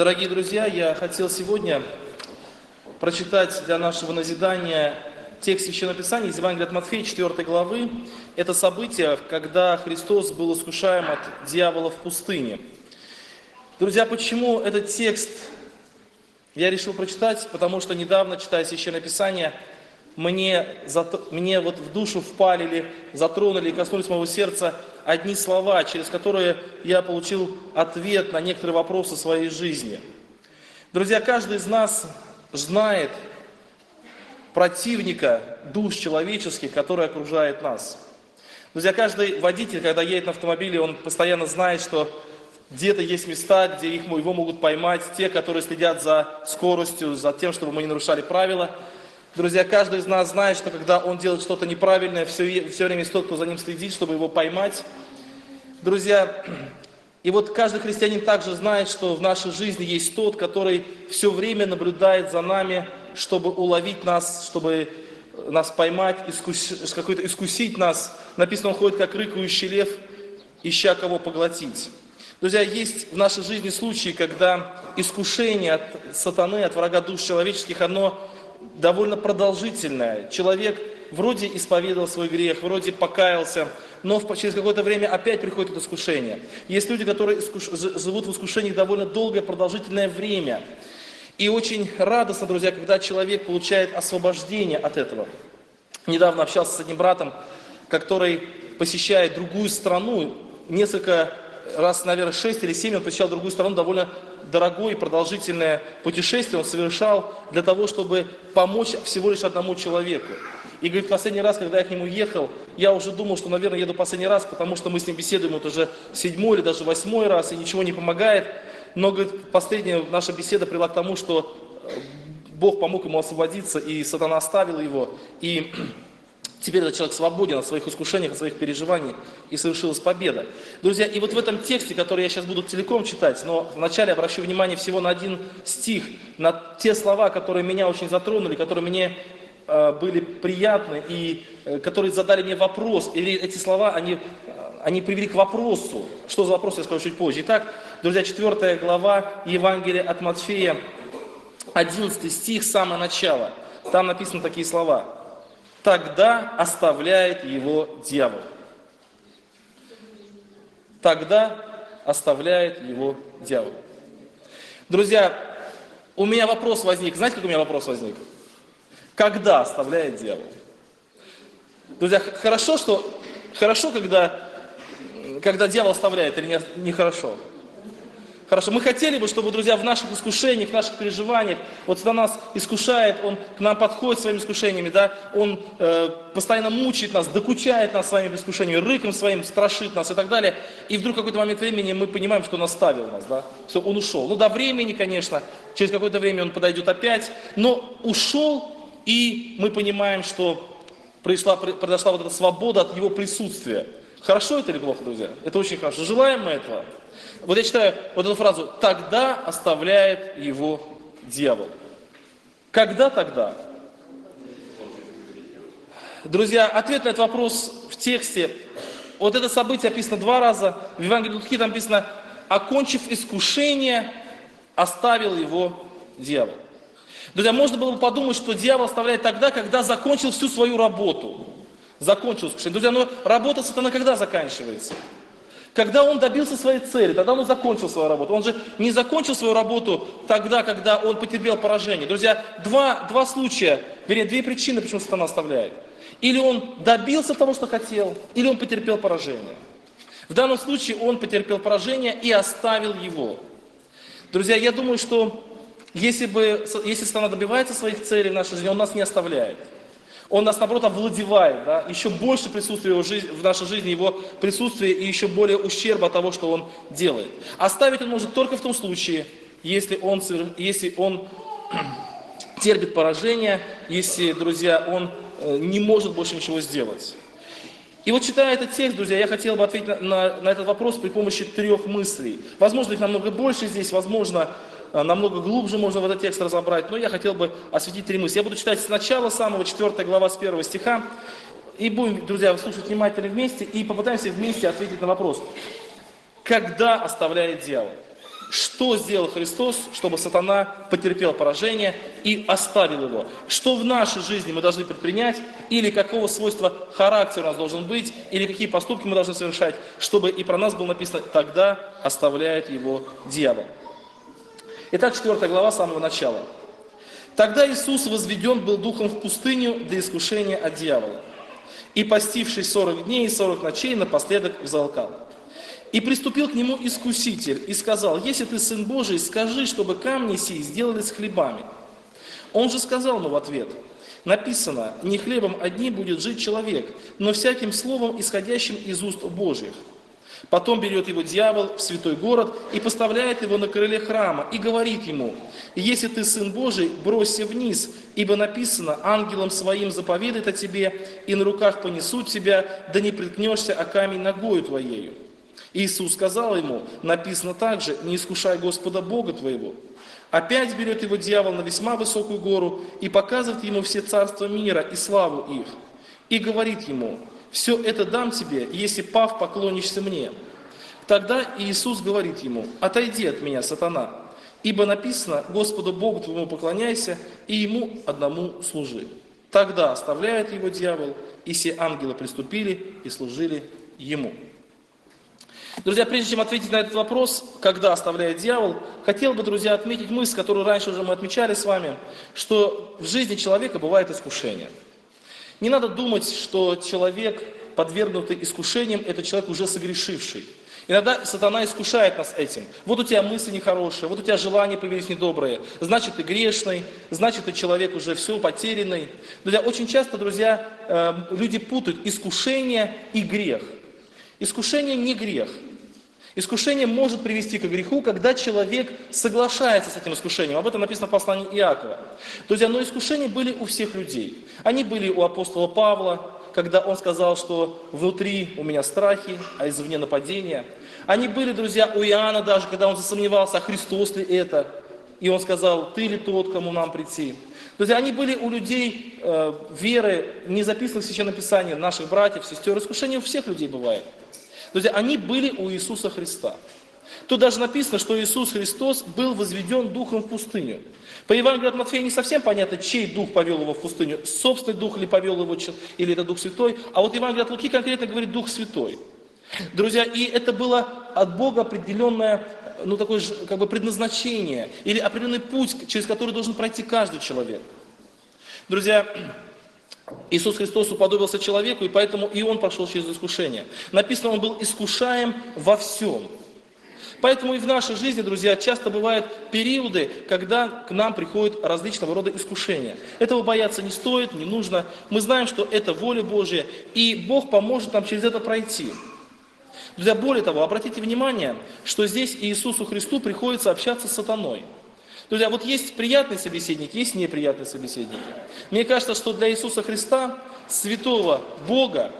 Дорогие друзья, я хотел сегодня прочитать для нашего назидания текст Священного Писания из Евангелия от Матфея, 4 главы. Это событие, когда Христос был искушаем от дьявола в пустыне. Друзья, почему этот текст я решил прочитать? Потому что недавно, читая Священное Писание, мне вот в душу впалили, затронули и коснулись моего сердца одни слова, через которые я получил ответ на некоторые вопросы своей жизни. Друзья, каждый из нас знает противника душ человеческих, который окружает нас. Друзья, каждый водитель, когда едет на автомобиле, он постоянно знает, что где-то есть места, где его могут поймать, те, которые следят за скоростью, за тем, чтобы мы не нарушали правила. Друзья, каждый из нас знает, что когда он делает что-то неправильное, все время есть тот, кто за ним следит, чтобы его поймать. Друзья, и вот каждый христианин также знает, что в нашей жизни есть тот, который все время наблюдает за нами, чтобы уловить нас, чтобы нас поймать, искусить нас. Написано, он ходит как рыкающий лев, ища кого поглотить. Друзья, есть в нашей жизни случаи, когда искушение от сатаны, от врага душ человеческих, оно довольно продолжительное. Человек вроде исповедовал свой грех, вроде покаялся, но через какое-то время опять приходит это искушение. Есть люди, которые живут в искушении довольно долгое, продолжительное время. И очень радостно, друзья, когда человек получает освобождение от этого. Недавно общался с одним братом, который посещает другую страну, несколько раз, наверное, 6 или 7 он посещал другую страну, довольно дорогое и продолжительное путешествие он совершал для того, чтобы помочь всего лишь одному человеку. И говорит, последний раз, когда я к нему ехал, я уже думал, что, наверное, еду последний раз, потому что мы с ним беседуем вот уже 7-й или даже 8-й раз, и ничего не помогает. Но, говорит, последняя наша беседа привела к тому, что Бог помог ему освободиться, и сатана оставил его, и теперь этот человек свободен от своих искушений, от своих переживаний, и совершилась победа. Друзья, и вот в этом тексте, который я сейчас буду целиком читать, но вначале обращу внимание всего на один стих, на те слова, которые меня очень затронули, которые мне были приятны, и которые задали мне вопрос, или эти слова, они привели к вопросу. Что за вопрос, я скажу чуть позже. Итак, друзья, 4 глава Евангелия от Матфея, 11 стих, самое начало. Там написаны такие слова. Тогда оставляет его дьявол. Тогда оставляет его дьявол. Друзья, у меня вопрос возник. Знаете, как у меня вопрос возник? Когда оставляет дьявол? Друзья, хорошо, когда дьявол оставляет, или нехорошо? Хорошо, мы хотели бы, чтобы, друзья, в наших искушениях, в наших переживаниях, вот когда нас искушает, он к нам подходит своими искушениями, да, он постоянно мучает нас, докучает нас своими искушениями, рыком своим страшит нас и так далее, и вдруг в какой-то момент времени мы понимаем, что он оставил нас, да, все, он ушел. Ну, до времени, конечно, через какое-то время он подойдет опять, но ушел, и мы понимаем, что произошла вот эта свобода от его присутствия. Хорошо это или плохо, друзья? Это очень хорошо. Желаем мы этого? Вот я читаю вот эту фразу «тогда оставляет его дьявол». Когда тогда? Друзья, ответ на этот вопрос в тексте. Вот это событие описано 2 раза. В Евангелии от Луки там написано «окончив искушение, оставил его дьявол». Друзья, можно было бы подумать, что дьявол оставляет тогда, когда закончил всю свою работу. Закончил искушение. Друзья, но работа сатаны когда заканчивается? Когда он добился своей цели, тогда он закончил свою работу. Он же не закончил свою работу тогда, когда он потерпел поражение. Друзья, два случая, вернее, 2 причины, почему сатана оставляет. Или он добился того, что хотел, или он потерпел поражение. В данном случае он потерпел поражение и оставил его. Друзья, я думаю, что если сатана добивается своих целей в нашей жизни, он нас не оставляет. Он нас, наоборот, овладевает, да? Еще больше присутствия в нашей жизни, его присутствия и еще более ущерба от того, что он делает. Оставить он может только в том случае, если он терпит поражение, если, друзья, он не может больше ничего сделать. И вот читая этот текст, друзья, я хотел бы ответить на этот вопрос при помощи 3 мыслей. Возможно, их намного больше здесь, возможно, намного глубже можно в этот текст разобрать, но я хотел бы осветить 3 мысли. Я буду читать сначала самого 4 глава с 1 стиха, и будем, друзья, слушать внимательно вместе, и попытаемся вместе ответить на вопрос, когда оставляет дьявол. Что сделал Христос, чтобы сатана потерпел поражение и оставил его? Что в нашей жизни мы должны предпринять, или какого свойства характер у нас должен быть, или какие поступки мы должны совершать, чтобы и про нас было написано: тогда оставляет его дьявол. Итак, 4 глава с самого начала. Тогда Иисус возведен был духом в пустыню для искушения от дьявола. И, постившись 40 дней и 40 ночей, напоследок взалкал. И приступил к нему искуситель и сказал: если ты Сын Божий, скажи, чтобы камни сии сделались хлебами. Он же сказал ему в ответ: написано, не хлебом одним будет жить человек, но всяким словом, исходящим из уст Божьих. Потом берет его дьявол в святой город и поставляет его на крыле храма и говорит ему: если ты Сын Божий, бросься вниз, ибо написано, ангелом своим заповедает о тебе, и на руках понесут тебя, да не приткнешься о камень ногою твоею. Иисус сказал ему: написано также, не искушай Господа Бога твоего. Опять берет его дьявол на весьма высокую гору и показывает ему все царства мира и славу их. И говорит ему: все это дам тебе, если, пав, поклонишься мне. Тогда Иисус говорит ему: отойди от меня, сатана, ибо написано, Господу Богу твоему поклоняйся и Ему одному служи. Тогда оставляет его дьявол, и все ангелы приступили и служили ему. Друзья, прежде чем ответить на этот вопрос, когда оставляет дьявол, хотел бы, друзья, отметить мысль, которую раньше уже мы отмечали с вами, что в жизни человека бывает искушение. Не надо думать, что человек, подвергнутый искушениям, это человек, уже согрешивший. Иногда сатана искушает нас этим. Вот у тебя мысли нехорошие, вот у тебя желания появились недобрые, значит, ты грешный, значит, ты человек уже все потерянный. Друзья, очень часто, друзья, люди путают искушение и грех. Искушение не грех. Искушение может привести к греху, когда человек соглашается с этим искушением. Об этом написано в послании Иакова. Друзья, но искушения были у всех людей. Они были у апостола Павла, когда он сказал, что внутри у меня страхи, а извне нападения. Они были, друзья, у Иоанна даже, когда он засомневался, а Христос ли это. И он сказал: ты ли тот, кому нам прийти? Друзья, они были у людей веры, не записанных в Священном Писании, наших братьев, сестер. Искушения у всех людей бывает. Друзья, они были у Иисуса Христа. Тут даже написано, что Иисус Христос был возведен духом в пустыню. По Евангелию от Матфея не совсем понятно, чей дух повел его в пустыню. Собственный дух ли повел его, или это Дух Святой. А вот Евангелие от Луки конкретно говорит Дух Святой. Друзья, и это было от Бога определенное, такое же, предназначение, или определенный путь, через который должен пройти каждый человек. Друзья, Иисус Христос уподобился человеку, и поэтому и Он прошел через искушение. Написано, Он был искушаем во всем. Поэтому и в нашей жизни, друзья, часто бывают периоды, когда к нам приходят различного рода искушения. Этого бояться не стоит, не нужно. Мы знаем, что это воля Божья, и Бог поможет нам через это пройти. Друзья, более того, обратите внимание, что здесь Иисусу Христу приходится общаться с сатаной. Друзья, вот есть приятный собеседник, есть неприятный собеседник. Мне кажется, что для Иисуса Христа, святого Бога,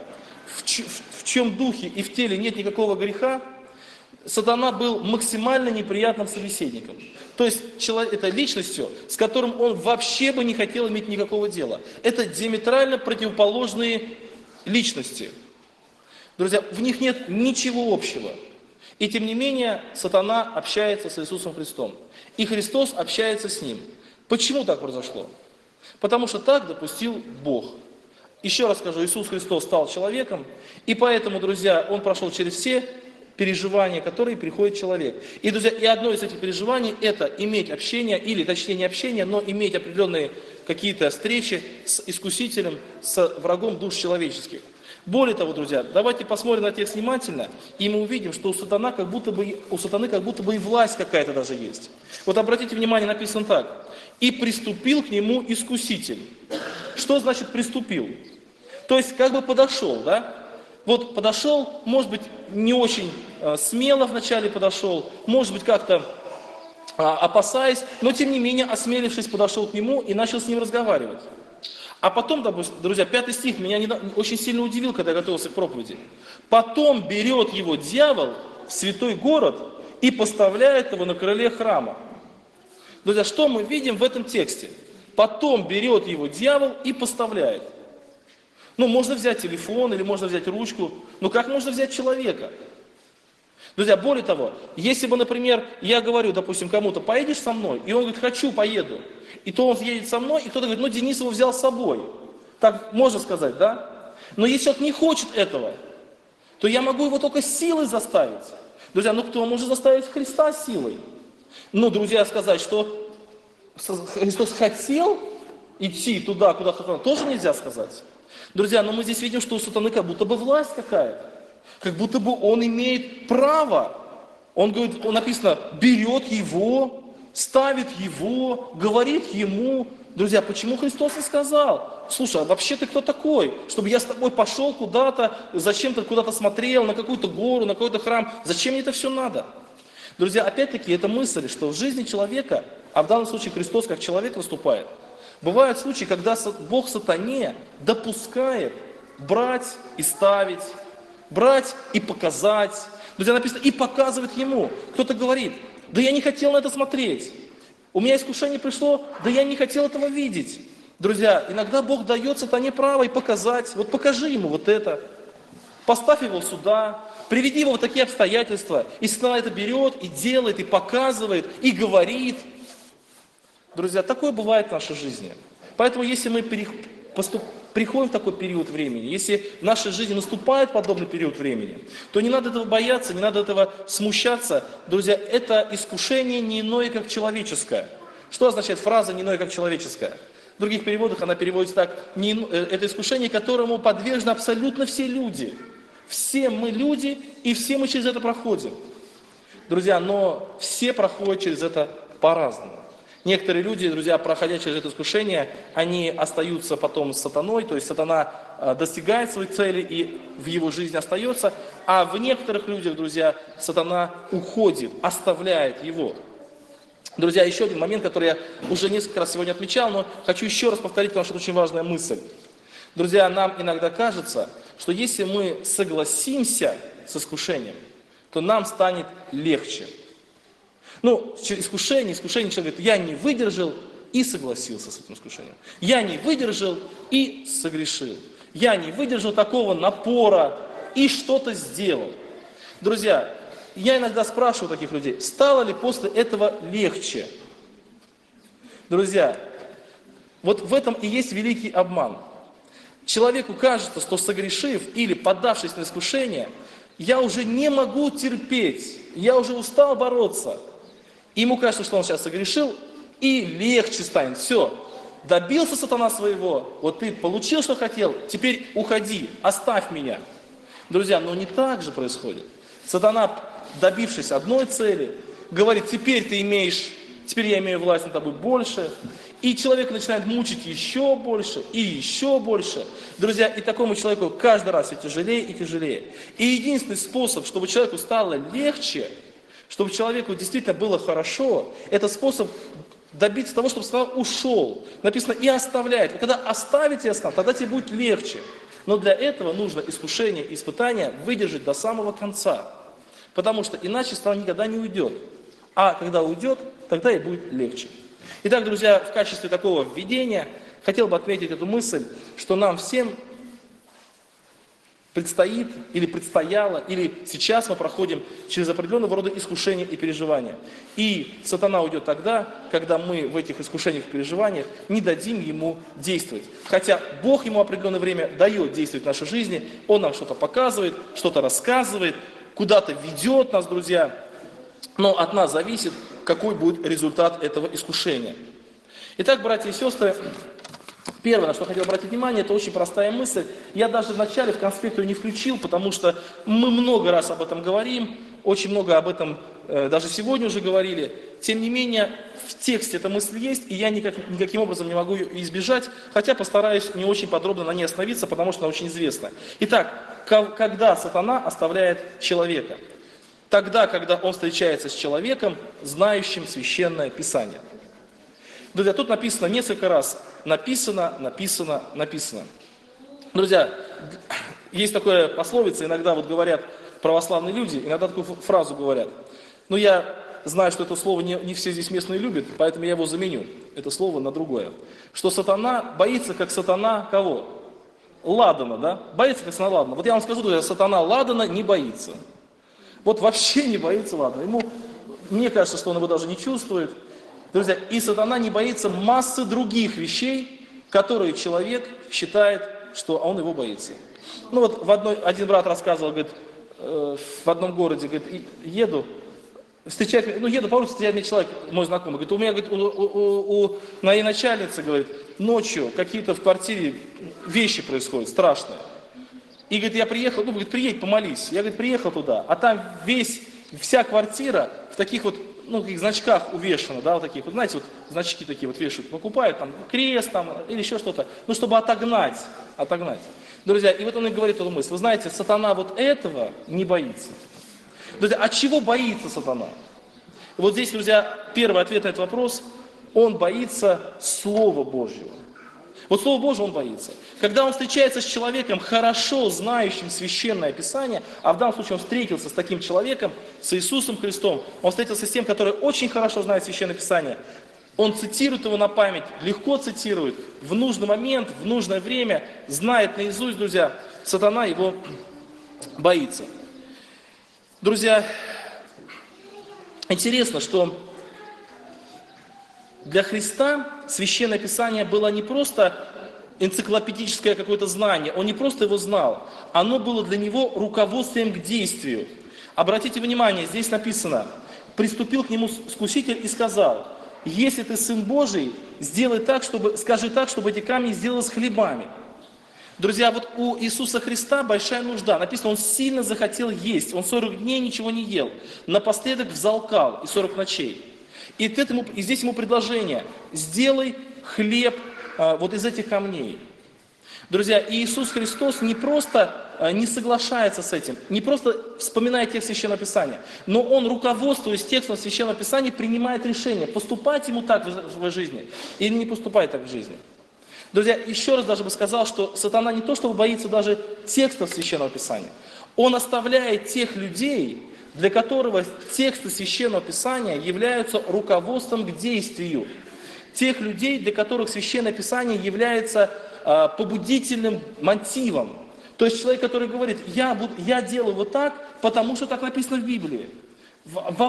в чем духе и в теле нет никакого греха, сатана был максимально неприятным собеседником. То есть это личностью, с которым он вообще бы не хотел иметь никакого дела. Это диаметрально противоположные личности. Друзья, в них нет ничего общего. И тем не менее, сатана общается с Иисусом Христом. И Христос общается с ним. Почему так произошло? Потому что так допустил Бог. Еще раз скажу, Иисус Христос стал человеком, и поэтому, друзья, Он прошел через все переживания, которые приходит человек. И, друзья, и одно из этих переживаний – это иметь общение, или точнее не общение, но иметь определенные какие-то встречи с искусителем, с врагом душ человеческих. Более того, друзья, давайте посмотрим на текст внимательно, и мы увидим, что у сатаны как будто бы и власть какая-то даже есть. Вот обратите внимание, написано так. «И приступил к нему искуситель». Что значит «приступил»? То есть как бы подошел, да? Вот подошел, может быть, не очень смело вначале подошел, может быть, как-то опасаясь, но тем не менее, осмелившись, подошел к нему и начал с ним разговаривать. А потом, друзья, 5 стих меня очень сильно удивил, когда я готовился к проповеди. «Потом берет его дьявол в святой город и поставляет его на крыле храма». Друзья, что мы видим в этом тексте? «Потом берет его дьявол и поставляет». Можно взять телефон или можно взять ручку, но как можно взять человека? Друзья, более того, если бы, например, я говорю, допустим, кому-то, поедешь со мной, и он говорит, хочу, поеду, и то он едет со мной, и кто-то говорит, ну Денис его взял с собой. Так можно сказать, да? Но если он не хочет этого, то я могу его только силой заставить. Друзья, ну кто может заставить Христа силой? Ну, друзья, сказать, что Христос хотел идти туда, куда хотел, тоже нельзя сказать. Друзья, но мы здесь видим, что у сатаны как будто бы власть какая-то. Как будто бы он имеет право. Он говорит, написано, берет его, ставит его, говорит ему. Друзья, почему Христос и сказал, слушай, а вообще ты кто такой, чтобы я с тобой пошел куда-то, зачем ты куда-то смотрел, на какую-то гору, на какой-то храм, зачем мне это все надо? Друзья, опять-таки, это мысль, что в жизни человека, а в данном случае Христос как человек выступает, бывают случаи, когда Бог сатане допускает брать и ставить, брать и показать. Друзья, написано, и показывает ему. Кто-то говорит, да я не хотел на это смотреть. У меня искушение пришло, да я не хотел этого видеть. Друзья, иногда Бог дает сатане право и показать. Вот покажи ему вот это. Поставь его сюда, приведи его в такие обстоятельства. И сатана это берет, и делает, и показывает, и говорит. Друзья, такое бывает в нашей жизни. Поэтому если мы приходим в такой период времени, если в нашей жизни наступает подобный период времени, то не надо этого бояться, не надо этого смущаться. Друзья, это искушение не иное, как человеческое. Что означает фраза «не иное, как человеческое»? В других переводах она переводится так: это искушение, которому подвержены абсолютно все люди. Все мы люди, и все мы через это проходим. Друзья, но все проходят через это по-разному. Некоторые люди, друзья, проходя через это искушение, они остаются потом с сатаной, то есть сатана достигает своей цели и в его жизни остается, а в некоторых людях, друзья, сатана уходит, оставляет его. Друзья, еще один момент, который я уже несколько раз сегодня отмечал, но хочу еще раз повторить, потому что это очень важная мысль. Друзья, нам иногда кажется, что если мы согласимся с искушением, то нам станет легче. Ну, искушение, человек говорит, я не выдержал и согласился с этим искушением. Я не выдержал и согрешил. Я не выдержал такого напора и что-то сделал. Друзья, я иногда спрашиваю таких людей, стало ли после этого легче? Друзья, вот в этом и есть великий обман. Человеку кажется, что согрешив или поддавшись на искушение, я уже не могу терпеть, я уже устал бороться. Ему кажется, что он сейчас согрешил, и легче станет. Все, добился сатана своего, вот ты получил, что хотел, теперь уходи, оставь меня. Друзья, но не так же происходит. Сатана, добившись одной цели, говорит, теперь я имею власть над тобой больше. И человек начинает мучить еще больше и еще больше. Друзья, и такому человеку каждый раз все тяжелее и тяжелее. И единственный способ, чтобы человеку стало легче, чтобы человеку действительно было хорошо, это способ добиться того, чтобы сатана ушел. Написано, и оставляет. И когда оставите сатану, тогда тебе будет легче. Но для этого нужно искушение и испытание выдержать до самого конца. Потому что иначе сатана никогда не уйдет. А когда уйдет, тогда и будет легче. Итак, друзья, в качестве такого введения хотел бы отметить эту мысль, что нам всем предстоит, или предстояло, или сейчас мы проходим через определенного рода искушения и переживания. И сатана уйдет тогда, когда мы в этих искушениях и переживаниях не дадим ему действовать. Хотя Бог ему определенное время дает действовать в нашей жизни, Он нам что-то показывает, что-то рассказывает, куда-то ведет нас, друзья. Но от нас зависит, какой будет результат этого искушения. Итак, братья и сестры, первое, на что хотел обратить внимание, это очень простая мысль. Я даже вначале в конспект ее не включил, потому что мы много раз об этом говорим, очень много об этом даже сегодня уже говорили. Тем не менее, в тексте эта мысль есть, и я никаким образом не могу ее избежать, хотя постараюсь не очень подробно на ней остановиться, потому что она очень известна. Итак, когда сатана оставляет человека? Тогда, когда он встречается с человеком, знающим Священное Писание. Друзья, тут написано несколько раз. Написано. Друзья, есть такая пословица, иногда вот говорят православные люди, иногда такую фразу говорят. Но я знаю, что это слово не все здесь местные любят, поэтому я его заменю, это слово на другое. Что сатана боится, как сатана кого? Ладана, да? Боится, как сатана Ладана. Вот я вам скажу, друзья, сатана Ладана не боится. Вот вообще не боится, ладно. Мне кажется, что он его даже не чувствует. Друзья, и сатана не боится массы других вещей, которые человек считает, что он его боится. Ну вот один брат рассказывал, говорит, в одном городе, говорит, еду по улице, встречает меня человек, мой знакомый, говорит, у меня, говорит, у моей начальницы, говорит, ночью какие-то в квартире вещи происходят страшные. И, говорит, я приехал, говорит, приедь, помолись. Я, говорит, приехал туда, а там вся квартира в таких вот, таких значках увешана, да, вот таких, вот, знаете, вот значки такие вот вешают, покупают, там, крест там, или еще что-то, чтобы отогнать. Друзья, и вот он и говорит эту мысль, вы знаете, сатана вот этого не боится. Друзья, от чего боится сатана? Вот здесь, друзья, первый ответ на этот вопрос, он боится Слова Божьего. Вот Слово Божье он боится. Когда он встречается с человеком, хорошо знающим Священное Писание, а в данном случае он встретился с таким человеком, с Иисусом Христом, он встретился с тем, который очень хорошо знает Священное Писание, он цитирует его на память, легко цитирует, в нужный момент, в нужное время, знает наизусть, друзья, сатана его боится. Друзья, интересно, что для Христа Священное Писание было не просто энциклопедическое какое-то знание, он не просто его знал, оно было для него руководством к действию. Обратите внимание, здесь написано, приступил к нему искуситель и сказал, если ты Сын Божий, скажи так, чтобы эти камни сделались хлебами. Друзья, вот у Иисуса Христа большая нужда. Написано, он сильно захотел есть, он 40 дней ничего не ел, напоследок взалкал и 40 ночей. И здесь ему предложение, сделай хлеб вот из этих камней. Друзья, Иисус Христос не просто не соглашается с этим, не просто вспоминает текст Священного Писания, но Он, руководствуясь текстом Священного Писания, принимает решение, поступать ему так в жизни или не поступать так в жизни. Друзья, еще раз даже бы сказал, что сатана не то, чтобы боится даже текстов Священного Писания. Он оставляет тех людей, для которого тексты Священного Писания являются руководством к действию. Тех людей, для которых Священное Писание является побудительным мотивом. То есть человек, который говорит, я делаю вот так, потому что так написано в Библии. В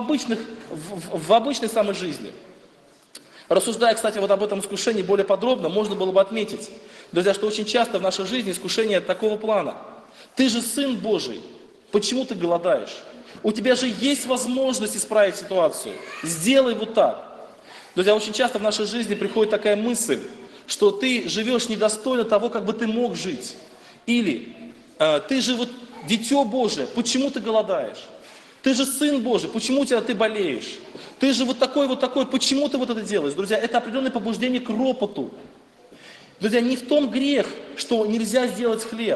обычной самой жизни. Рассуждая, кстати, вот об этом искушении более подробно, можно было бы отметить, друзья, что очень часто в нашей жизни искушение такого плана. Ты же Сын Божий, почему ты голодаешь? У тебя же есть возможность исправить ситуацию. Сделай вот так. Друзья, очень часто в нашей жизни приходит такая мысль, что ты живешь недостойно того, как бы ты мог жить. Или ты же вот дитё Божие, почему ты голодаешь? Ты же Сын Божий, почему ты болеешь? Ты же вот такой, почему ты вот это делаешь? Друзья, это определенное побуждение к ропоту. Друзья, не в том грех, что нельзя сделать хлеб.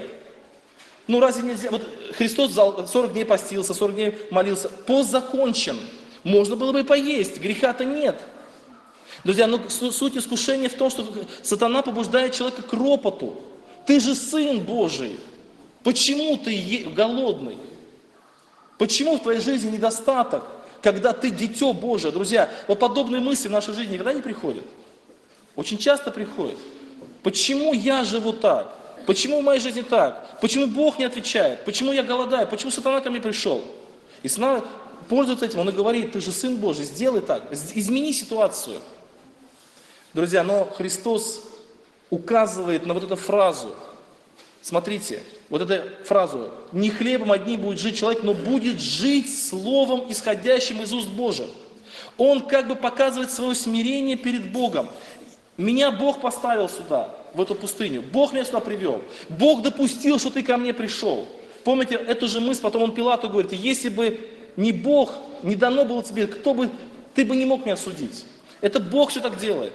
Ну разве нельзя? Вот Христос 40 дней постился, 40 дней молился. Пост закончен. Можно было бы и поесть, греха-то нет. Друзья, но суть искушения в том, что сатана побуждает человека к ропоту. Ты же Сын Божий. Почему ты голодный? Почему в твоей жизни недостаток, когда ты дитё Божие? Друзья, вот подобные мысли в нашей жизни никогда не приходят. Очень часто приходят. Почему я живу так? Почему в моей жизни так? Почему Бог не отвечает? Почему я голодаю? Почему сатана ко мне пришел? И сатана пользуется этим, он и говорит, ты же Сын Божий, сделай так, измени ситуацию. Друзья, но Христос указывает на вот эту фразу. Смотрите, вот эту фразу. Не хлебом одним будет жить человек, но будет жить словом, исходящим из уст Божьих. Он как бы показывает свое смирение перед Богом. Меня Бог поставил сюда, в эту пустыню. Бог меня сюда привел. Бог допустил, что ты ко мне пришел. Помните эту же мысль, потом он Пилату говорит, если бы не Бог, не дано было тебе, ты бы не мог меня судить. Это Бог все так делает.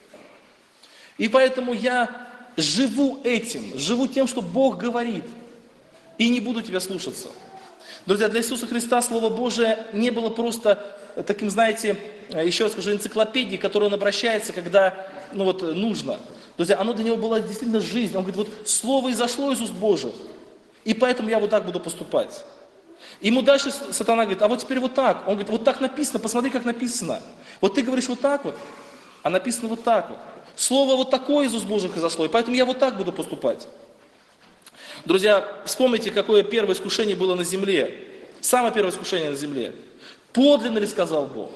И поэтому я живу этим, живу тем, что Бог говорит, и не буду тебя слушаться. Друзья, для Иисуса Христа Слово Божие не было просто таким, знаете, еще раз скажу, энциклопедией, к которой он обращается, когда нужно. Друзья, оно для него было действительно жизнь. Он говорит, вот Слово изошло из уст Божьих, и поэтому я вот так буду поступать. Ему дальше сатана говорит, а вот теперь вот так. Он говорит, вот так написано, посмотри, как написано. Вот ты говоришь вот так вот, а написано вот так вот. Слово вот такое из уст Божьих изошло, и поэтому я вот так буду поступать. Друзья, вспомните, какое первое искушение было на земле. Самое первое искушение на земле. Подлинно ли сказал Бог?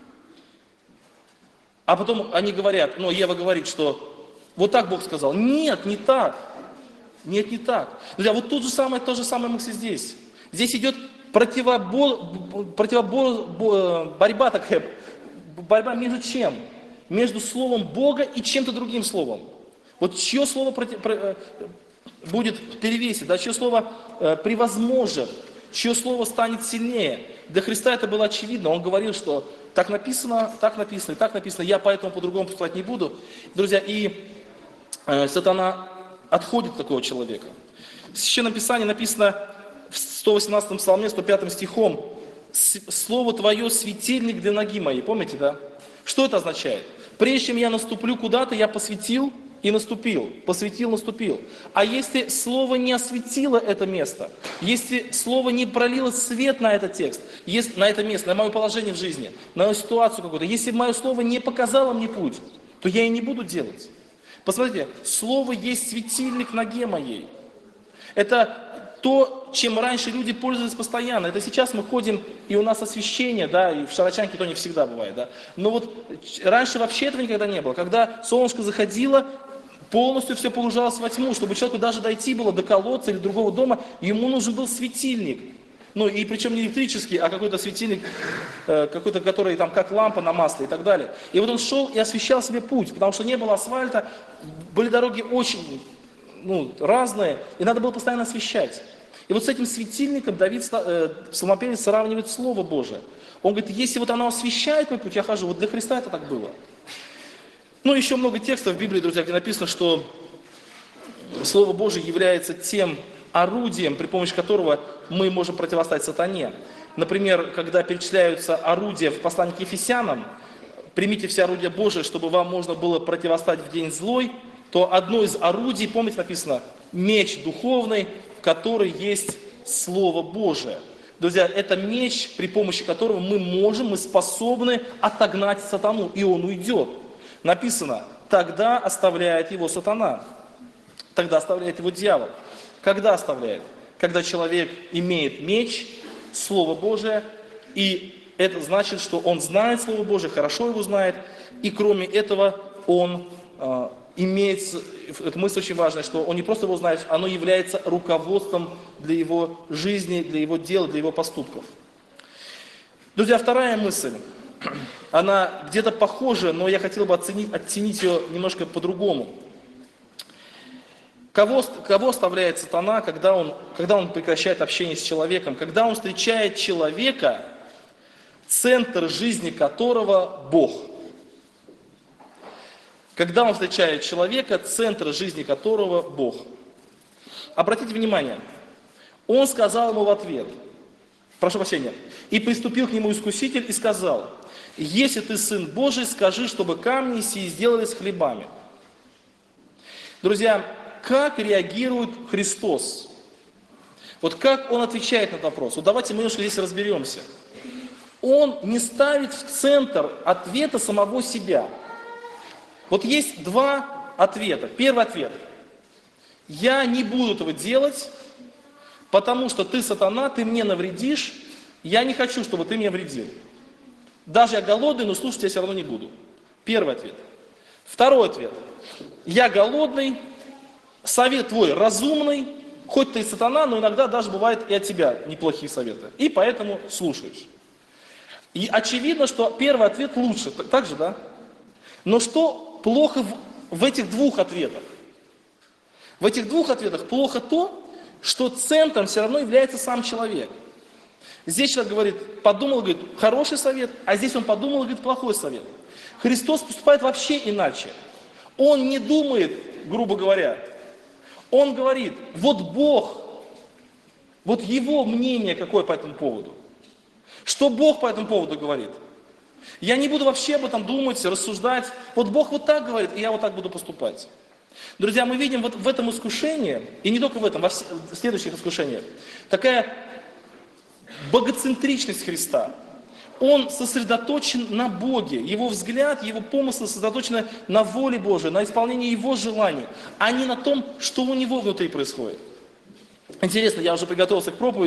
А потом они говорят, Ева говорит, что вот так Бог сказал. Нет, не так. Нет, не так. Друзья, вот то же самое мысль здесь. Здесь идет борьба такая. Борьба между чем? Между словом Бога и чем-то другим словом. Вот чье слово будет перевесить, чье слово превозможет, чье слово станет сильнее. Для Христа это было очевидно. Он говорил, что так написано, и так написано, я поэтому по-другому поступать не буду. Друзья, и сатана отходит от такого человека. В Священном Писании написано в 118 псалме, 105 стихом, «Слово Твое светильник для ноги моей». Помните, да? Что это означает? Прежде чем я наступлю куда-то, я посветил и наступил. Посветил, наступил. А если Слово не осветило это место, если Слово не пролило свет на этот текст, на это место, на мое положение в жизни, на мою ситуацию какую-то, если мое Слово не показало мне путь, то я и не буду делать. Посмотрите, Слово есть светильник ноге моей. Это то, чем раньше люди пользовались постоянно. Это сейчас мы ходим, и у нас освещение, да, и в Шарачанке то не всегда бывает, да. Но вот раньше вообще этого никогда не было. Когда солнышко заходило, полностью все погружалось во тьму. Чтобы человеку даже дойти было до колодца или другого дома, ему нужен был светильник. И причем не электрический, а какой-то светильник, какой-то, который там как лампа на масле и так далее. И вот он шел и освещал себе путь, потому что не было асфальта, были дороги очень разные, и надо было постоянно освещать. И вот с этим светильником Давид, псалмопевец, сравнивает Слово Божие. Он говорит, если вот оно освещает мой путь, я хожу. Вот для Христа это так было. Еще много текстов в Библии, друзья, где написано, что Слово Божие является тем орудием, при помощи которого мы можем противостоять сатане. Например, когда перечисляются орудия в послании к Ефесянам, примите все орудия Божие, чтобы вам можно было противостоять в день злой, то одно из орудий, помните, написано, меч духовный, в который есть Слово Божие. Друзья, это меч, при помощи которого мы способны отогнать сатану, и он уйдет. Написано, тогда оставляет его сатана, тогда оставляет его дьявол. Когда оставляет? Когда человек имеет меч, Слово Божие, и это значит, что он знает Слово Божие, хорошо его знает, и кроме этого он имеет, эта мысль очень важная, что он не просто его знает, оно является руководством для его жизни, для его дела, для его поступков. Друзья, вторая мысль, она где-то похожа, но я хотел бы оценить ее немножко по-другому. Кого оставляет сатана, когда он прекращает общение с человеком? Когда он встречает человека, центр жизни которого Бог. Когда он встречает человека, центр жизни которого Бог. Обратите внимание, он сказал ему в ответ, прошу прощения, и приступил к нему искуситель и сказал, если ты Сын Божий, скажи, чтобы камни сии сделались хлебами. Друзья, как реагирует Христос? Вот как Он отвечает на этот вопрос? Вот давайте мы немножко здесь разберемся. Он не ставит в центр ответа самого себя. Вот есть два ответа. Первый ответ. Я не буду этого делать, потому что ты, сатана, ты мне навредишь, я не хочу, чтобы ты мне вредил. Даже я голодный, но слушать я все равно не буду. Первый ответ. Второй ответ. Я голодный, совет твой разумный, хоть ты и сатана, но иногда даже бывает и от тебя неплохие советы. И поэтому слушаешь. И очевидно, что первый ответ лучше. Так же, да? Но что плохо в этих двух ответах? В этих двух ответах плохо то, что центром все равно является сам человек. Здесь человек говорит, подумал, говорит, хороший совет, а здесь он подумал, говорит, плохой совет. Христос поступает вообще иначе. Он не думает, грубо говоря. Он говорит, вот Бог, вот Его мнение какое по этому поводу. Что Бог по этому поводу говорит? Я не буду вообще об этом думать, рассуждать. Вот Бог вот так говорит, и я вот так буду поступать. Друзья, мы видим вот в этом искушении, и не только в этом, в следующих искушениях, такая богоцентричность Христа. Он сосредоточен на Боге. Его взгляд, его помыслы сосредоточены на воле Божией, на исполнении Его желаний, а не на том, что у Него внутри происходит. Интересно, я уже приготовился к проповеди.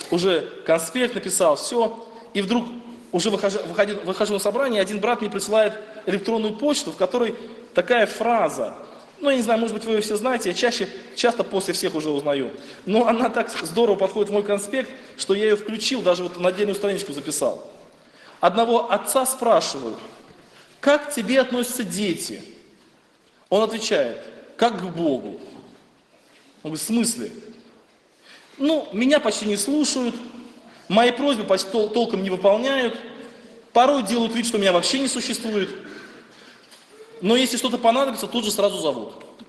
уже конспект написал, все, и вдруг уже выхожу на собрание, один брат мне присылает электронную почту, в которой такая фраза. Ну, я не знаю, может быть, вы ее все знаете, я часто после всех уже узнаю. Но она так здорово подходит в мой конспект, что я ее включил, даже вот на отдельную страничку записал. Одного отца спрашивают, как к тебе относятся дети? Он отвечает, как к Богу. Он говорит, в смысле? Ну, меня почти не слушают, мои просьбы почти толком не выполняют, порой делают вид, что меня вообще не существует. Но если что-то понадобится, тут же сразу зовут.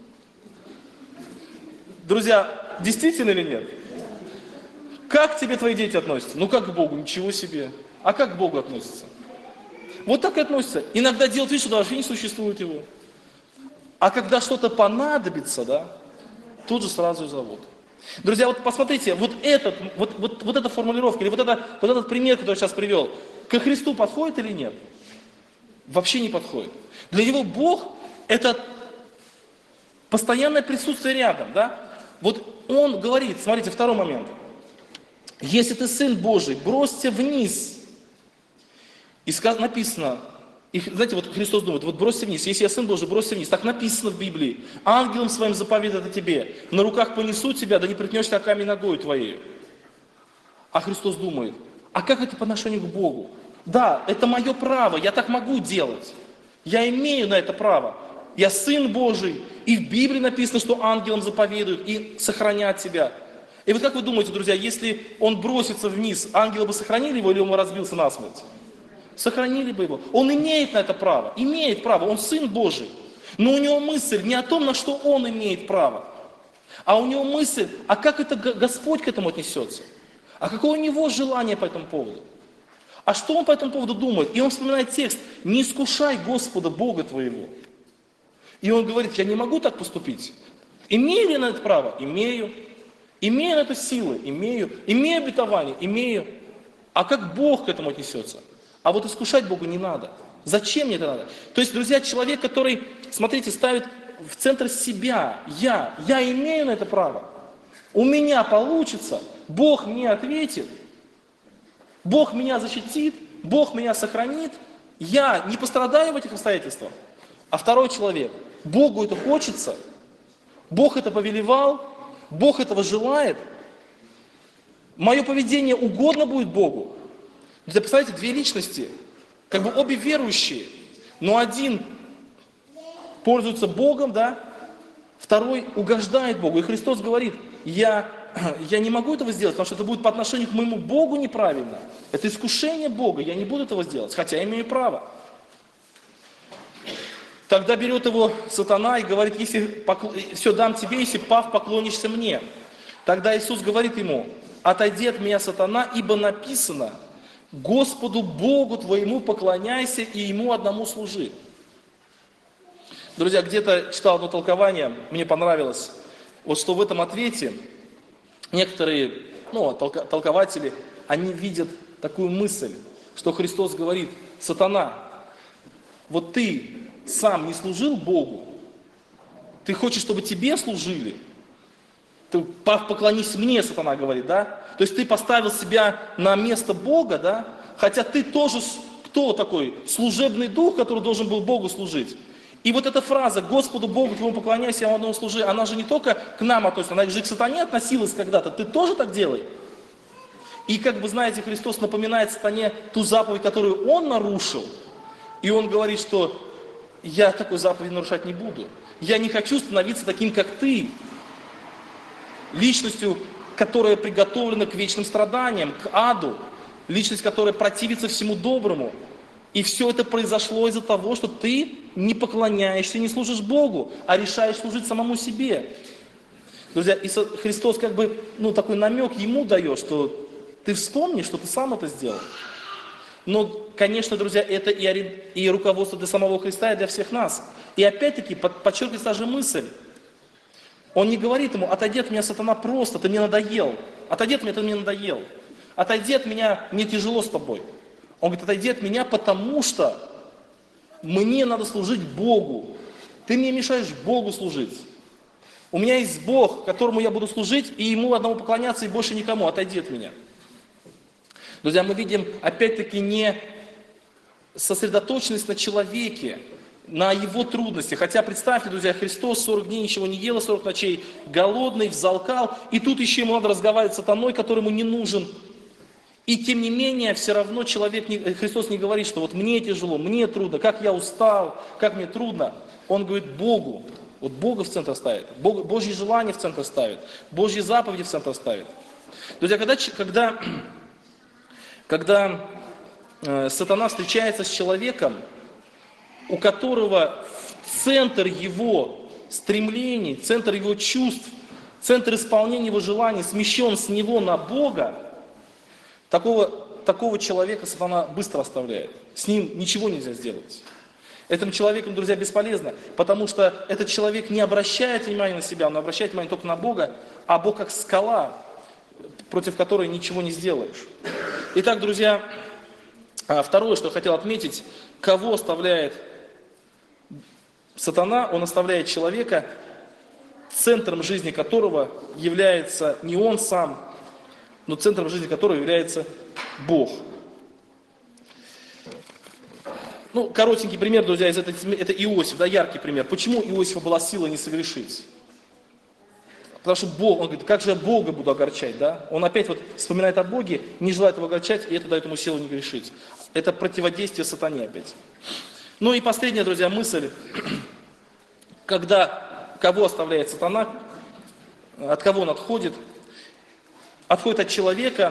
Друзья, действительно или нет? Как к тебе твои дети относятся? Ну как к Богу, ничего себе. А как к Богу относятся? Вот так и относятся. Иногда делают вид, что вообще не существует его. А когда что-то понадобится, да, тут же сразу и зовут. Друзья, вот посмотрите, вот эта формулировка, или вот этот пример, который я сейчас привел, ко Христу подходит или нет? Вообще не подходит. Для него Бог – это постоянное присутствие рядом, да? Вот Он говорит, смотрите, второй момент. Если ты Сын Божий, бросься вниз. И написано, и, знаете, вот Христос думает, вот бросься вниз, если я Сын Божий, бросься вниз. Так написано в Библии. Ангелом своим заповедает о тебе, на руках понесут тебя, да не приткнешься камень ногою твоей. А Христос думает, а как это по отношению к Богу? Да, это мое право, я так могу делать. Я имею на это право. Я Сын Божий, и в Библии написано, что ангелам заповедуют и сохранят тебя. И вот как вы думаете, друзья, если он бросится вниз, ангелы бы сохранили его или он бы разбился насмерть? Сохранили бы его. Он имеет на это право, имеет право, он Сын Божий. Но у него мысль не о том, на что он имеет право, а у него мысль, а как это Господь к этому отнесется? А какое у него желание по этому поводу? А что он по этому поводу думает? И он вспоминает текст, не искушай Господа Бога твоего. И он говорит, я не могу так поступить. Имею ли я на это право? Имею. Имею на это силы? Имею. Имею обетование? Имею. А как Бог к этому отнесется? А вот искушать Бога не надо. Зачем мне это надо? То есть, друзья, человек, который, смотрите, ставит в центр себя, я имею на это право. У меня получится, Бог мне ответит, Бог меня защитит, Бог меня сохранит, я не пострадаю в этих обстоятельствах. А второй человек, Богу это хочется, Бог это повелевал, Бог этого желает, мое поведение угодно будет Богу. Друзья, представляете, две личности, как бы обе верующие, но один пользуется Богом, да, второй угождает Богу. И Христос говорит, я не могу этого сделать, потому что это будет по отношению к моему Богу неправильно. Это искушение Бога, я не буду этого сделать, хотя имею право. Тогда берет его сатана и говорит, если все дам тебе, если пав, поклонишься мне. Тогда Иисус говорит ему, отойди от меня, сатана, ибо написано, Господу Богу твоему поклоняйся и Ему одному служи. Друзья, где-то читал одно толкование, мне понравилось, вот что в этом ответе некоторые толкователи, они видят такую мысль, что Христос говорит, сатана, вот ты сам не служил Богу, ты хочешь, чтобы тебе служили, ты поклонись мне, сатана говорит, да? То есть ты поставил себя на место Бога, да? Хотя ты тоже, кто такой? Служебный дух, который должен был Богу служить. И вот эта фраза «Господу Богу твоему поклоняйся, я одному служи», она же не только к нам относится, она же к сатане относилась когда-то. Ты тоже так делай. И как бы, знаете, Христос напоминает сатане ту заповедь, которую он нарушил. И он говорит, что я такой заповедь нарушать не буду. Я не хочу становиться таким, как ты. Личностью, которая приготовлена к вечным страданиям, к аду. Личность, которая противится всему доброму. И все это произошло из-за того, что ты не поклоняешься, не служишь Богу, а решаешь служить самому себе. Друзья, и Христос как бы, такой намек ему дает, что ты вспомни, что ты сам это сделал. Но, конечно, друзья, это и руководство для самого Христа, и для всех нас. И опять-таки подчеркивается та же мысль. Он не говорит ему, отойди от меня, сатана, просто, ты мне надоел. Отойди от меня, ты мне надоел. Отойди от меня, мне тяжело с тобой. Он говорит, отойди от меня, потому что мне надо служить Богу. Ты мне мешаешь Богу служить. У меня есть Бог, которому я буду служить, и Ему одному поклоняться, и больше никому. Отойди от меня. Друзья, мы видим, опять-таки, не сосредоточенность на человеке, на его трудности. Хотя, представьте, друзья, Христос 40 дней ничего не ел, 40 ночей голодный, взалкал, и тут еще ему надо разговаривать с сатаной, который ему не нужен. И тем не менее, все равно Христос не говорит, что вот мне тяжело, мне трудно, как я устал, как мне трудно. Он говорит Богу. Вот Бога в центр ставит, Божьи желания в центр ставит, Божьи заповеди в центр ставит. Друзья, когда сатана встречается с человеком, у которого центр его стремлений, центр его чувств, центр исполнения его желаний смещен с него на Бога, такого человека сатана быстро оставляет. С ним ничего нельзя сделать. Этим человеком, друзья, бесполезно, потому что этот человек не обращает внимания на себя, он обращает внимание только на Бога, а Бог как скала, против которой ничего не сделаешь. Итак, друзья, второе, что я хотел отметить, кого оставляет сатана? Он оставляет человека, центром жизни которого является не он сам, но центром жизни которого является Бог. Ну, коротенький пример, друзья, это Иосиф, да, яркий пример. Почему Иосифа была сила не согрешить? Потому что Бог, он говорит, как же я Бога буду огорчать, да? Он опять вот вспоминает о Боге, не желает его огорчать, и это дает ему силу не грешить. Это противодействие сатане опять. Ну и последняя, друзья, мысль. Кого оставляет сатана, от кого он отходит? Отходит от человека,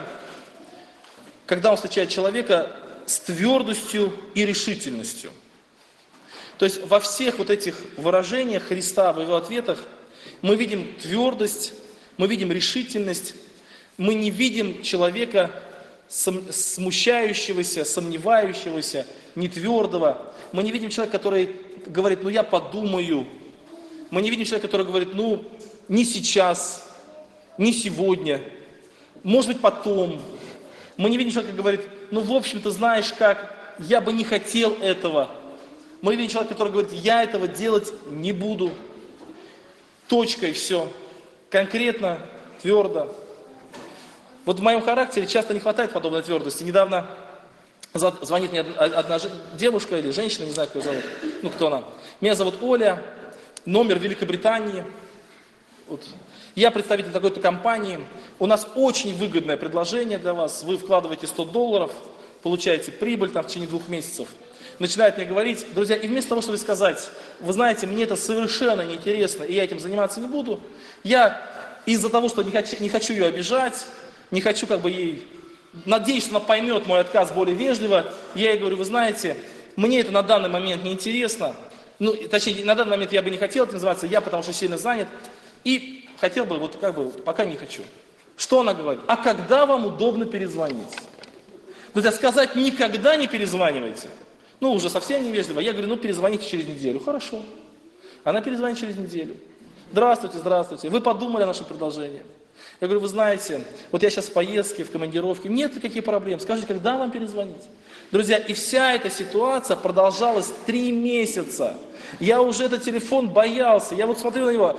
когда он встречает человека с твердостью и решительностью. То есть во всех вот этих выражениях Христа, в его ответах, мы видим твердость, мы видим решительность, мы не видим человека смущающегося, сомневающегося, нетвердого. Мы не видим человека, который говорит, ну я подумаю. Мы не видим человека, который говорит, ну не сейчас, не сегодня, может быть потом. Мы не видим человека, который говорит, ну в общем-то знаешь как, я бы не хотел этого. Мы видим человека, который говорит, я этого делать не буду. Точка и все. Конкретно, твердо. Вот в моем характере часто не хватает подобной твердости. Недавно звонит мне одна девушка или женщина, не знаю, как ее зовут. Ну, кто она. Меня зовут Оля, номер Великобритании. Вот. Я представитель такой-то компании. У нас очень выгодное предложение для вас. Вы вкладываете $100, получаете прибыль там, в течение 2 месяцев. Начинает мне говорить, друзья, и вместо того, чтобы сказать, вы знаете, мне это совершенно неинтересно, и я этим заниматься не буду, я из-за того, что не хочу ее обижать, не хочу как бы ей, надеюсь, что она поймет мой отказ более вежливо, я ей говорю, вы знаете, мне это на данный момент неинтересно, ну, точнее, на данный момент я бы не хотел этим заниматься, я потому что сильно занят, и хотел бы, вот как бы, пока не хочу. Что она говорит? А когда вам удобно перезвонить? Друзья, сказать никогда не перезванивайте. Ну, уже совсем невежливо. Я говорю, ну, перезвоните через неделю. Хорошо. Она перезвонит через неделю. Здравствуйте, здравствуйте. Вы подумали о нашем предложении? Я говорю, вы знаете, вот я сейчас в поездке, в командировке. Нет никаких проблем. Скажите, когда вам перезвонить? Друзья, и вся эта ситуация продолжалась 3 месяца. Я уже этот телефон боялся. Я вот смотрел на него.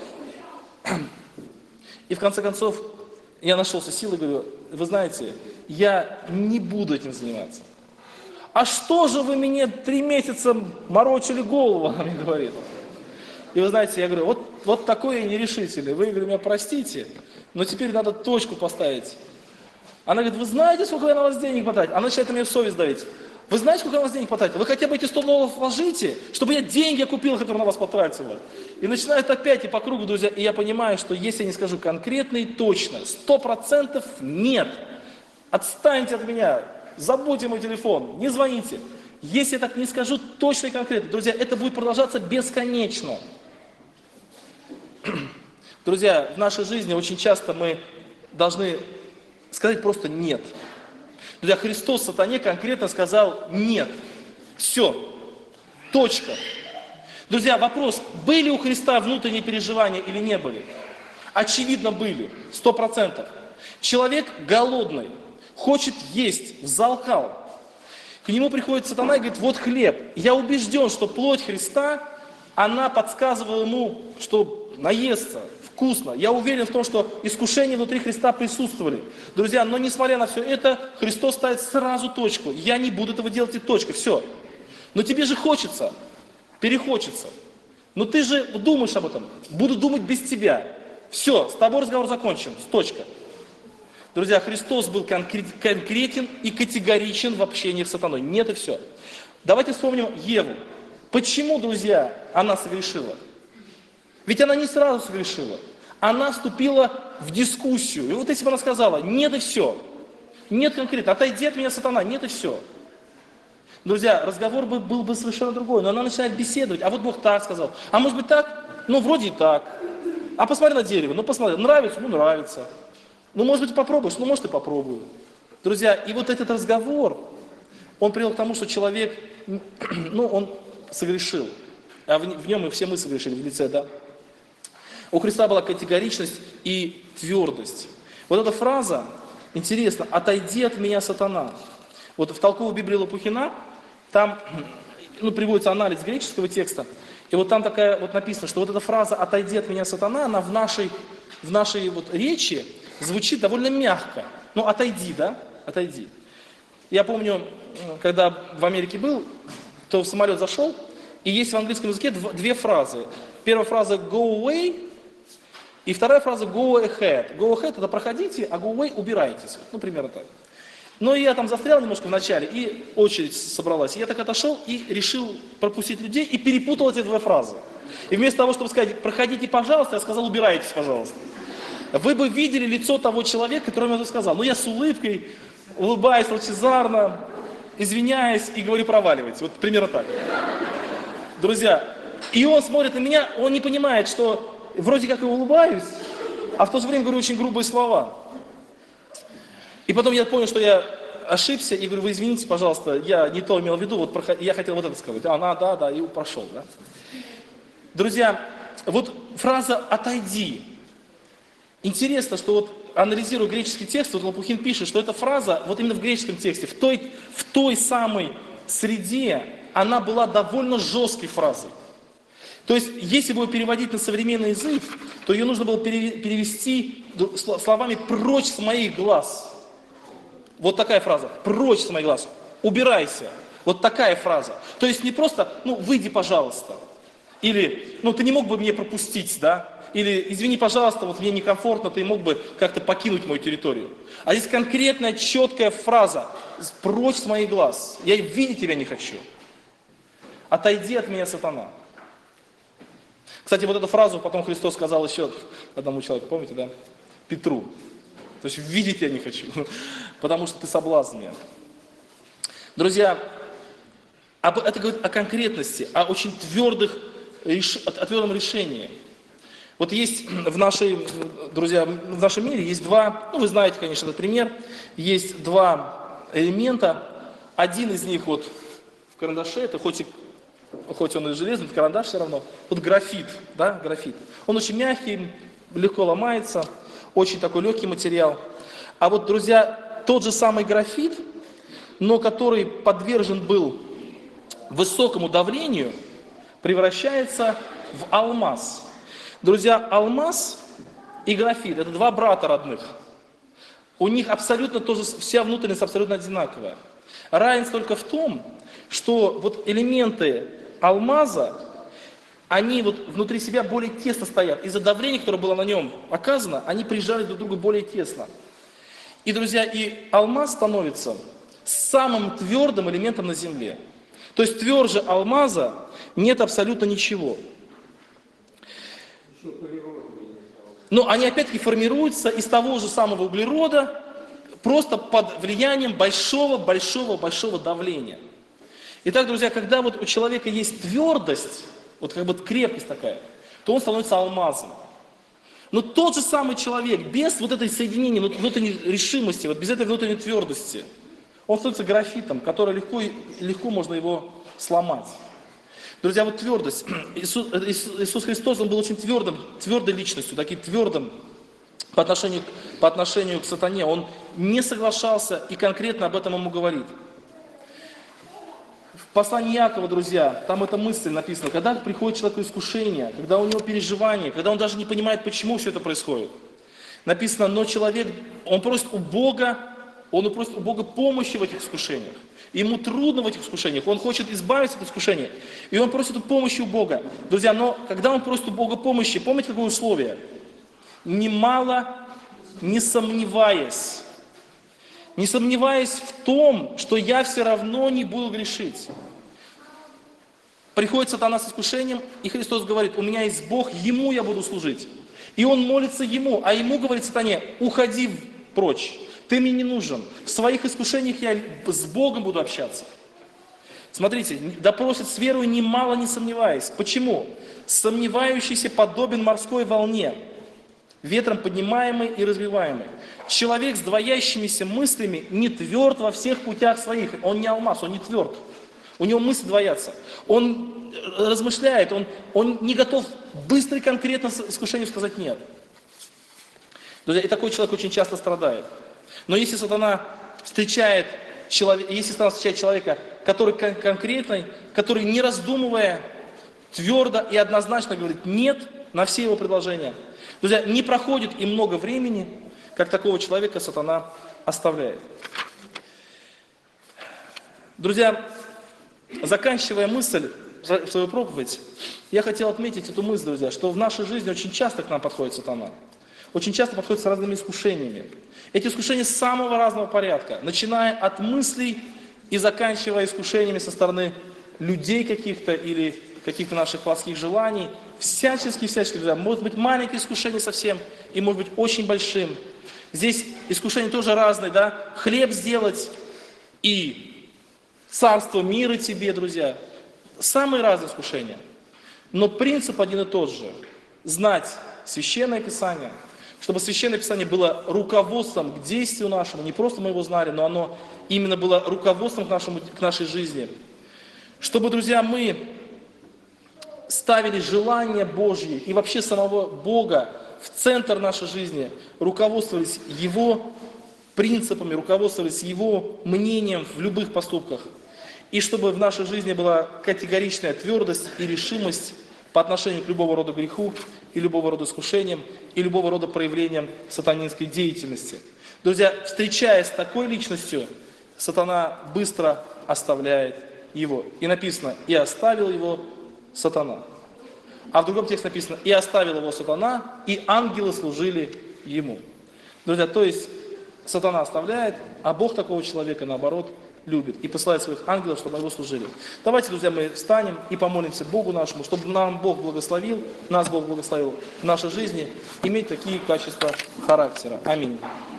И в конце концов, я нашелся силой и говорю, вы знаете, я не буду этим заниматься. А что же вы мне 3 месяца морочили голову, она мне говорит. И вы знаете, я говорю, вот такой я нерешительный. Вы, говорю, меня простите, но теперь надо точку поставить. Она говорит, вы знаете, сколько я на вас денег потратил? Она начинает на меня совесть давить. Вы знаете, сколько я на вас денег потратил? Вы хотя бы эти $100 вложите, чтобы я деньги купил, которые на вас потратила. И начинает опять и по кругу, друзья. И я понимаю, что если я не скажу конкретно и точно, 100% нет. Отстаньте от меня. Забудьте мой телефон, не звоните. Если я так не скажу точно и конкретно, друзья, это будет продолжаться бесконечно. Друзья, в нашей жизни очень часто мы должны сказать просто «нет». Друзья, Христос сатане конкретно сказал «нет». Все. Точка. Друзья, вопрос, были у Христа внутренние переживания или не были? Очевидно, были. 100%. Человек голодный. Хочет есть, взалкал. К нему приходит сатана и говорит, вот хлеб. Я убежден, что плоть Христа, она подсказывала ему, что наесться, вкусно. Я уверен в том, что искушения внутри Христа присутствовали. Друзья, но несмотря на все это, Христос ставит сразу точку. Я не буду этого делать, и точка, все. Но тебе же хочется, перехочется. Но ты же думаешь об этом. Буду думать без тебя. Все, с тобой разговор закончен, точка. Друзья, Христос был конкретен и категоричен в общении с сатаной. Нет и все. Давайте вспомним Еву. Почему, друзья, она согрешила? Ведь она не сразу согрешила. Она вступила в дискуссию. И вот если бы она сказала, нет и все. Нет конкретно, отойди от меня, сатана, нет и все. Друзья, разговор был бы совершенно другой. Но она начинает беседовать. А вот Бог так сказал. А может быть так? Ну, вроде и так. А посмотри на дерево. Ну, посмотри. Нравится? Ну, нравится. Ну, может быть, попробуешь? Ну, может, и попробую. Друзья, и вот этот разговор, он привел к тому, что человек, ну, он согрешил. А в нем и все мы согрешили, в лице, да? У Христа была категоричность и твердость. Вот эта фраза, интересно, «отойди от меня, сатана». Вот в толковой Библии Лопухина, там приводится анализ греческого текста, и вот там такая вот написано, что вот эта фраза «отойди от меня, сатана», она в нашей вот речи звучит довольно мягко. Ну, отойди, да? Отойди. Я помню, когда в Америке был, то в самолет зашел, и есть в английском языке две фразы. Первая фраза «go away», и вторая фраза «go ahead». «Go ahead» — это проходите, а «go away» — убирайтесь. Ну, примерно так. Но я там застрял немножко в начале, и очередь собралась. Я так отошел и решил пропустить людей, и перепутал эти две фразы. И вместо того, чтобы сказать «проходите, пожалуйста», я сказал «убирайтесь, пожалуйста». Вы бы видели лицо того человека, которому я это сказал. Ну, я с улыбкой, улыбаюсь лучезарно, извиняюсь и говорю «проваливайте». Вот примерно так. Друзья, и он смотрит на меня, он не понимает, что вроде как и улыбаюсь, а в то же время говорю очень грубые слова. И потом я понял, что я ошибся, и говорю, вы извините, пожалуйста, я не то имел в виду, вот я хотел вот это сказать. Да, и прошел, да. Друзья, вот фраза «отойди». Интересно, что вот анализируя греческий текст, вот Лопухин пишет, что эта фраза, вот именно в греческом тексте, в той самой среде, она была довольно жесткой фразой. То есть, если бы ее переводить на современный язык, то ее нужно было перевести словами «прочь с моих глаз». Вот такая фраза. «Прочь с моих глаз». «Убирайся». Вот такая фраза. То есть не просто «выйди, пожалуйста». Или «ты не мог бы мне пропустить», да? Или «извини, пожалуйста, вот мне некомфортно, ты мог бы как-то покинуть мою территорию». А здесь конкретная, четкая фраза «прочь с моих глаз». Я видеть тебя не хочу. «Отойди от меня, сатана». Кстати, вот эту фразу потом Христос сказал еще одному человеку, помните, да? Петру. То есть видеть я не хочу, потому что ты соблазн мне. Друзья, это говорит о конкретности, о очень твердом решении. Вот есть в нашем мире есть два, вы знаете, конечно, этот пример, есть два элемента. Один из них вот в карандаше, это хоть он и железный, карандаш все равно. Вот графит, да, графит. Он очень мягкий, легко ломается, очень такой легкий материал. А вот, друзья, тот же самый графит, но который подвержен был высокому давлению, превращается в алмаз. Друзья, алмаз и графит – это два брата родных. У них абсолютно тоже, вся внутренность абсолютно одинаковая. Равенство только в том, что вот элементы алмаза, они вот внутри себя более тесно стоят. Из-за давления, которое было на нем оказано, они прижали друг к другу более тесно. И, друзья, и алмаз становится самым твердым элементом на земле. То есть тверже алмаза нет абсолютно ничего. Но они опять-таки формируются из того же самого углерода, просто под влиянием большого давления. Итак, друзья, когда вот у человека есть твердость, вот как бы крепкость такая, то он становится алмазом. Но тот же самый человек, без вот этой соединения, внутренней решимости, вот без этой внутренней твердости, он становится графитом, который легко можно его сломать. Друзья, вот твердость. Иисус Христос, он был очень твердой личностью, таким твердым по отношению к сатане. Он не соглашался и конкретно об этом ему говорит. послании Иакова, друзья, там эта мысль написана, когда приходит человеку искушение, когда у него переживания, когда он даже не понимает, почему все это происходит. Написано, но человек, он просит у Бога помощи в этих искушениях. Ему трудно в этих искушениях, он хочет избавиться от искушения, и он просит помощи у Бога. Друзья, но когда он просит у Бога помощи, помните, какое условие? Немало не сомневаясь. Не сомневаясь в том, что я все равно не буду грешить. Приходит сатана с искушением, и Христос говорит, у меня есть Бог, Ему я буду служить. И он молится Ему, а Ему говорит сатане, уходи прочь, ты мне не нужен. В своих искушениях я с Богом буду общаться. Смотрите, да просит с верою немало не сомневаясь. Почему? Сомневающийся подобен морской волне, ветром поднимаемый и развиваемый. Человек с двоящимися мыслями не тверд во всех путях своих. Он не алмаз, он не тверд. У него мысли двоятся. Он размышляет, он не готов быстро и конкретно искушению сказать нет. Друзья, и такой человек очень часто страдает. Но если сатана встречает человека, который конкретный, который не раздумывая, твердо и однозначно говорит нет на все его предложения, друзья, не проходит и много времени, как такого человека сатана оставляет. Друзья, заканчивая мысль, свою проповедь, я хотел отметить эту мысль, друзья, что в нашей жизни очень часто к нам подходит сатана. Очень часто подходит с разными искушениями. Эти искушения самого разного порядка, начиная от мыслей и заканчивая искушениями со стороны людей каких-то или каких-то наших плотских желаний. Всячески, друзья. Может быть маленькое искушение совсем, и может быть очень большим. Здесь искушения тоже разные, да? Хлеб сделать и царство мира тебе, друзья. Самые разные искушения. Но принцип один и тот же. Знать Священное Писание, чтобы Священное Писание было руководством к действию нашему, не просто мы его знали, но оно именно было руководством к нашей жизни. Чтобы, друзья, мы ставили желания Божьи и вообще самого Бога в центр нашей жизни, руководствовались Его принципами, руководствовались Его мнением в любых поступках. И чтобы в нашей жизни была категоричная твердость и решимость по отношению к любого рода греху, и любого рода искушениям, и любого рода проявлениям сатанинской деятельности. Друзья, встречаясь с такой личностью, сатана быстро оставляет его. И написано, и оставил его сатана. А в другом тексте написано, и оставил его сатана, и ангелы служили ему. Друзья, то есть сатана оставляет, а Бог такого человека, наоборот, любит и посылает своих ангелов, чтобы его служили. Давайте, друзья, мы встанем и помолимся Богу нашему, чтобы нам Бог благословил, нас Бог благословил в нашей жизни, иметь такие качества характера. Аминь.